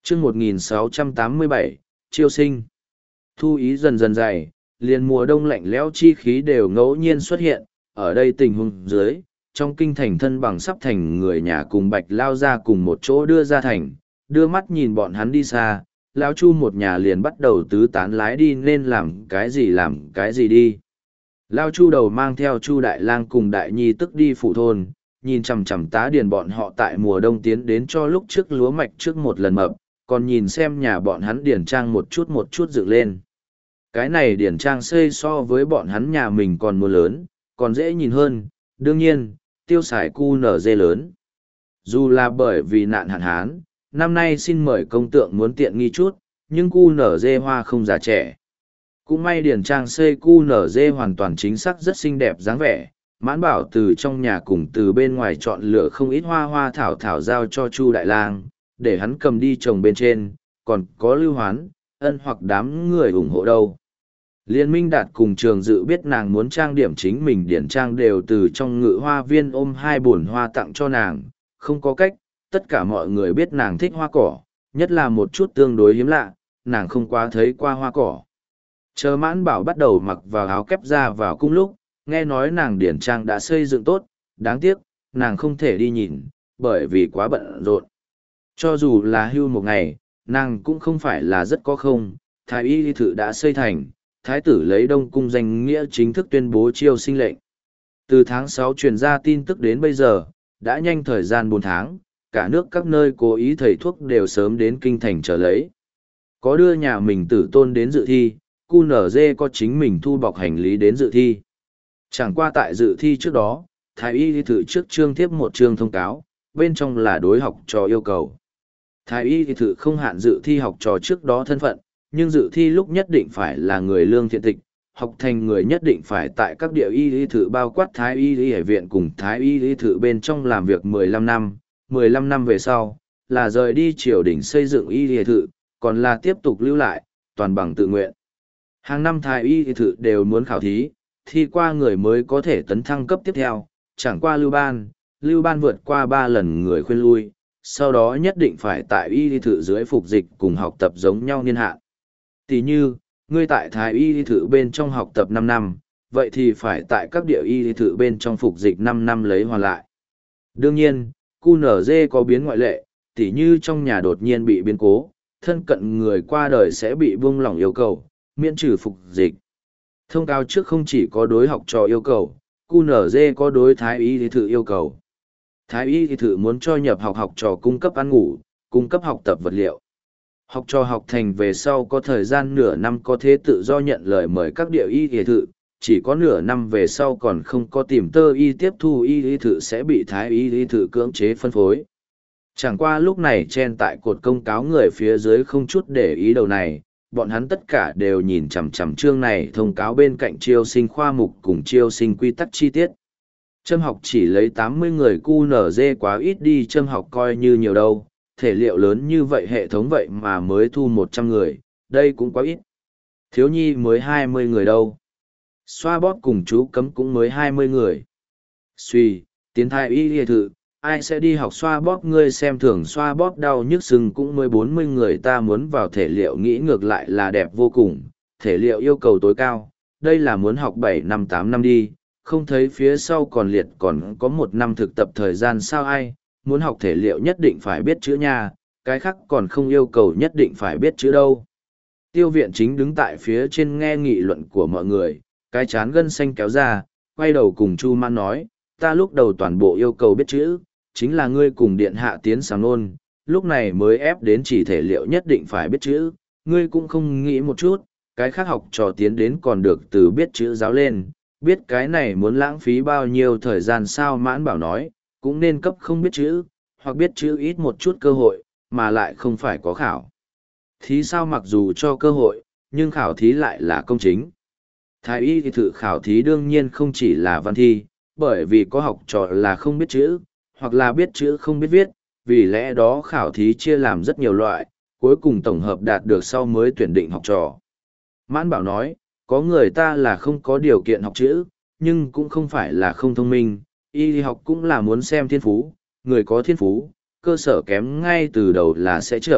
chương 1687, chiêu sinh. Thu ý dần dần dày, liền mùa đông lạnh lẽo chi khí đều ngẫu nhiên xuất hiện, ở đây tình huống dưới, trong kinh thành thân bằng sắp thành người nhà cùng Bạch Lao ra cùng một chỗ đưa ra thành, đưa mắt nhìn bọn hắn đi xa, Lão Chu một nhà liền bắt đầu tứ tán lái đi nên làm cái gì đi. Lao Chu đầu mang theo Chu Đại Lang cùng Đại Nhi tức đi phủ thôn, nhìn chằm chằm tá điền bọn họ tại mùa đông tiến đến cho lúc trước lúa mạch trước một lần mập, còn nhìn xem nhà bọn hắn điển trang một chút dựng lên. Cái này điển trang xây so với bọn hắn nhà mình còn mua lớn, còn dễ nhìn hơn, đương nhiên, tiêu xài cu nở dê lớn. Dù là bởi vì nạn hạn hán, năm nay xin mời công tượng muốn tiện nghi chút, nhưng cu nở dê hoa không già trẻ. Cũng may điển trang xây cu nở dê hoàn toàn chính xác rất xinh đẹp dáng vẻ. Mãn Bảo từ trong nhà cùng từ bên ngoài chọn lựa không ít hoa thảo giao cho Chu Đại Lang, để hắn cầm đi trồng bên trên, còn có Lưu Hoán, Ân hoặc đám người ủng hộ đâu. Liên Minh Đạt cùng Trường Dự biết nàng muốn trang điểm chính mình điển trang đều từ trong ngự hoa viên ôm 2 bồn hoa tặng cho nàng, không có cách, tất cả mọi người biết nàng thích hoa cỏ, nhất là một chút tương đối hiếm lạ, nàng không quá thấy qua hoa cỏ. Chờ Mãn Bảo bắt đầu mặc vào áo kép ra vào cung lúc, nghe nói nàng điển trang đã xây dựng tốt, đáng tiếc, nàng không thể đi nhìn, bởi vì quá bận rộn. Cho dù là hưu một ngày, nàng cũng không phải là rất có không, thái y thự đã xây thành, thái tử lấy Đông Cung danh nghĩa chính thức tuyên bố chiêu sinh lệnh. Từ tháng 6 truyền ra tin tức đến bây giờ, đã nhanh thời gian 4 tháng, cả nước các nơi cố ý thầy thuốc đều sớm đến kinh thành trở lấy. Có đưa nhà mình tử tôn đến dự thi, QNZ có chính mình thu bọc hành lý đến dự thi. Chẳng qua tại dự thi trước đó, Thái y thự trước chương tiếp một chương thông cáo, bên trong là đối học trò yêu cầu. Thái y thự không hạn dự thi học trò trước đó thân phận, nhưng dự thi lúc nhất định phải là người lương thiện tịch, học thành người nhất định phải tại các địa y thự bao quát Thái y y viện cùng Thái y thự bên trong làm việc 15 năm, 15 năm về sau, là rời đi triều đình xây dựng y thự, còn là tiếp tục lưu lại, toàn bằng tự nguyện. Hàng năm Thái y thự đều muốn khảo thí, thi qua người mới có thể tấn thăng cấp tiếp theo, chẳng qua Lưu Ban vượt qua 3 lần người khuyên lui, sau đó nhất định phải tại y thự dưới phục dịch cùng học tập giống nhau niên hạn. Tỷ như, ngươi tại Thái y thự bên trong học tập 5 năm, vậy thì phải tại các địa y thự bên trong phục dịch 5 năm lấy hoàn lại. Đương nhiên, QNZ có biến ngoại lệ, tỷ như trong nhà đột nhiên bị biến cố, thân cận người qua đời sẽ bị buông lỏng yêu cầu, miễn trừ phục dịch. Thông cáo trước không chỉ có đối học trò yêu cầu, QNZ có đối Thái y thự yêu cầu. Thái y thự muốn cho nhập học trò cung cấp ăn ngủ, cung cấp học tập vật liệu. Học trò học thành về sau có thời gian nửa năm có thể tự do nhận lời mời các địa y thự, chỉ có nửa năm về sau còn không có tìm tơ y tiếp thu y thự sẽ bị Thái y thự cưỡng chế phân phối. Chẳng qua lúc này chen tại cột công cáo người phía dưới không chút để ý đầu này, bọn hắn tất cả đều nhìn chằm chằm chương này thông cáo bên cạnh chiêu sinh khoa mục cùng chiêu sinh quy tắc chi tiết. Châm học chỉ lấy 80 người QNZ quá ít đi, châm học coi như nhiều đâu, thể liệu lớn như vậy hệ thống vậy mà mới thu 100 người, đây cũng quá ít. Thiếu nhi mới 20 người đâu. Xoa bóp cùng chú cấm cũng mới 20 người. Suy, tiến thai y hề thự, ai sẽ đi học xoa bóp, ngươi xem thường xoa bóp đau nhức sưng cũng mới 40 người, ta muốn vào thể liệu nghĩ ngược lại là đẹp vô cùng, thể liệu yêu cầu tối cao, đây là muốn học 7 năm 8 năm đi, không thấy phía sau còn liệt còn có 1 năm thực tập thời gian sao, ai, muốn học thể liệu nhất định phải biết chữ nha, cái khác còn không yêu cầu nhất định phải biết chữ đâu. Tiêu viện chính đứng tại phía trên nghe nghị luận của mọi người, cái chán gân xanh kéo ra, quay đầu cùng Chu Man nói, ta lúc đầu toàn bộ yêu cầu biết chữ, chính là ngươi cùng điện hạ tiến sáng nôn, lúc này mới ép đến chỉ thể liệu nhất định phải biết chữ, ngươi cũng không nghĩ một chút, cái khác học trò tiến đến còn được từ biết chữ giáo lên, biết cái này muốn lãng phí bao nhiêu thời gian sao. Mãn Bảo nói, cũng nên cấp không biết chữ, hoặc biết chữ ít một chút cơ hội, mà lại không phải có khảo thí sao, mặc dù cho cơ hội, nhưng khảo thí lại là công chính. Thái y thì thử khảo thí đương nhiên không chỉ là văn thi, bởi vì có học trò là không biết chữ, hoặc là biết chữ không biết viết, vì lẽ đó khảo thí chia làm rất nhiều loại, cuối cùng tổng hợp đạt được sau mới tuyển định học trò. Mãn Bảo nói, có người ta là không có điều kiện học chữ, nhưng cũng không phải là không thông minh, y học cũng là muốn xem thiên phú, người có thiên phú, cơ sở kém ngay từ đầu là sẽ chậm,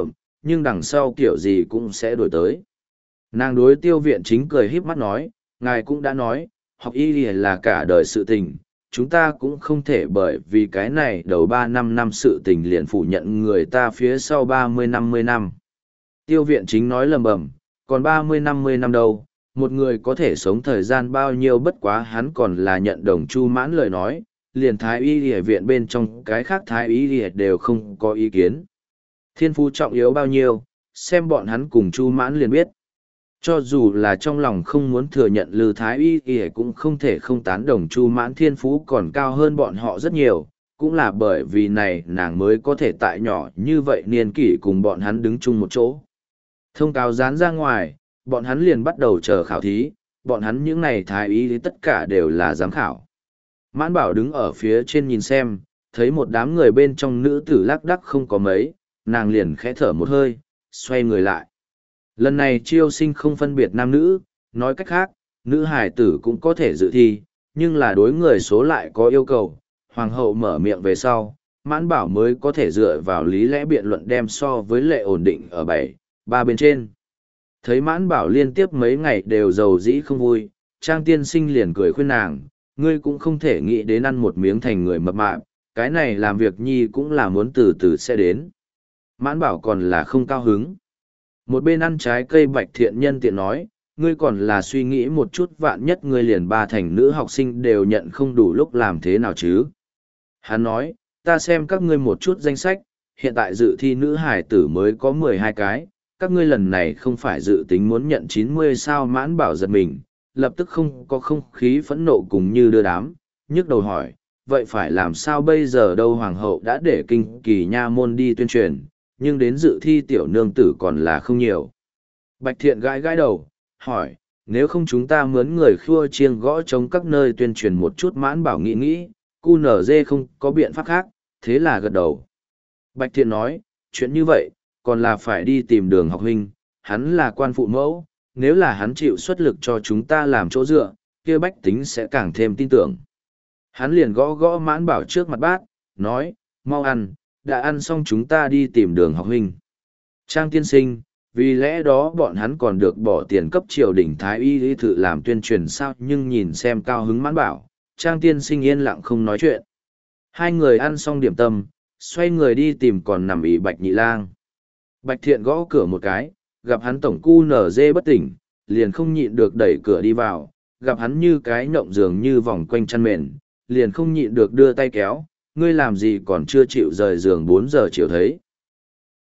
nhưng đằng sau kiểu gì cũng sẽ đổi tới. Nàng đối Tiêu Viện Chính cười híp mắt nói, ngài cũng đã nói, học y là cả đời sự tình, chúng ta cũng không thể bởi vì cái này đầu 3-5 năm sự tình liền phủ nhận người ta phía sau 30-50 năm. Tiêu Viện Chính nói lầm bầm, còn 30-50 năm đâu, một người có thể sống thời gian bao nhiêu, bất quá hắn còn là nhận đồng Chu Mãn lời nói, liền thái y y viện bên trong cái khác thái y y đều không có ý kiến. Thiên phú trọng yếu bao nhiêu, xem bọn hắn cùng Chu Mãn liền biết. Cho dù là trong lòng không muốn thừa nhận Lư thái y y cũng không thể không tán đồng Chu Mãn thiên phú còn cao hơn bọn họ rất nhiều, cũng là bởi vì này nàng mới có thể tại nhỏ như vậy niên kỷ cùng bọn hắn đứng chung một chỗ. Thông cáo dán ra ngoài, bọn hắn liền bắt đầu chờ khảo thí, bọn hắn những này thái y thì tất cả đều là giám khảo. Mãn Bảo đứng ở phía trên nhìn xem, thấy một đám người bên trong nữ tử lác đác không có mấy, nàng liền khẽ thở một hơi, xoay người lại. Lần này chiêu sinh không phân biệt nam nữ, nói cách khác, nữ hài tử cũng có thể dự thi, nhưng là đối người số lại có yêu cầu. Hoàng hậu mở miệng về sau, Mãn Bảo mới có thể dựa vào lý lẽ biện luận đem so với lệ ổn định ở 7-3 bên trên. Thấy Mãn Bảo liên tiếp mấy ngày đều giàu dĩ không vui, Trang tiên sinh liền cười khuyên nàng, ngươi cũng không thể nghĩ đến ăn một miếng thành người mập mạp, cái này làm việc nhi cũng là muốn từ từ sẽ đến. Mãn Bảo còn là không cao hứng. Một bên ăn trái cây Bạch Thiện nhân tiện nói, ngươi còn là suy nghĩ một chút, vạn nhất ngươi liền 3 thành nữ học sinh đều nhận không đủ lúc làm thế nào chứ. Hắn nói, ta xem các ngươi một chút danh sách, hiện tại dự thi nữ hải tử mới có 12 cái, các ngươi lần này không phải dự tính muốn nhận 90 sao. Mãn Bảo giật mình, lập tức không có không khí phẫn nộ cùng như đưa đám, nhức đầu hỏi, vậy phải làm sao bây giờ đâu. Hoàng hậu đã để kinh kỳ nha môn đi tuyên truyền, nhưng đến dự thi tiểu nương tử còn là không nhiều. Bạch Thiện gãi gãi đầu, hỏi, nếu không chúng ta mướn người khua chiêng gõ trống các nơi tuyên truyền một chút. Mãn Bảo nghĩ nghĩ, QNZ không có biện pháp khác, thế là gật đầu. Bạch Thiện nói, chuyện như vậy, còn là phải đi tìm Đường học huynh, hắn là quan phụ mẫu, nếu là hắn chịu xuất lực cho chúng ta làm chỗ dựa, kia bách tính sẽ càng thêm tin tưởng. Hắn liền gõ gõ Mãn Bảo trước mặt bát, nói, mau ăn, đã ăn xong chúng ta đi tìm Đường học huynh. Trang tiên sinh, vì lẽ đó bọn hắn còn được bỏ tiền cấp triều đình thái y lý thự làm tuyên truyền sao. Nhưng nhìn xem cao hứng Mãn Bảo, Trang tiên sinh yên lặng không nói chuyện. Hai người ăn xong điểm tâm, xoay người đi tìm còn nằm ỉ Bạch Nhị Lang. Bạch Thiện gõ cửa một cái, gặp hắn tổng QNZ bất tỉnh, liền không nhịn được đẩy cửa đi vào, gặp hắn như cái nhộng giường như vòng quanh chăn mền, liền không nhịn được đưa tay kéo, ngươi làm gì còn chưa chịu rời giường 4 giờ chiều thấy.